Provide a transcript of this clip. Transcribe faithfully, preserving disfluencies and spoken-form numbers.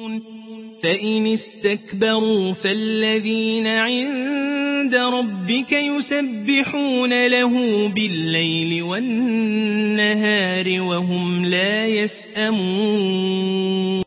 فإن استكبروا فالذين عند ربك يسبحون له بالليل والنهار وهم لا يسأمون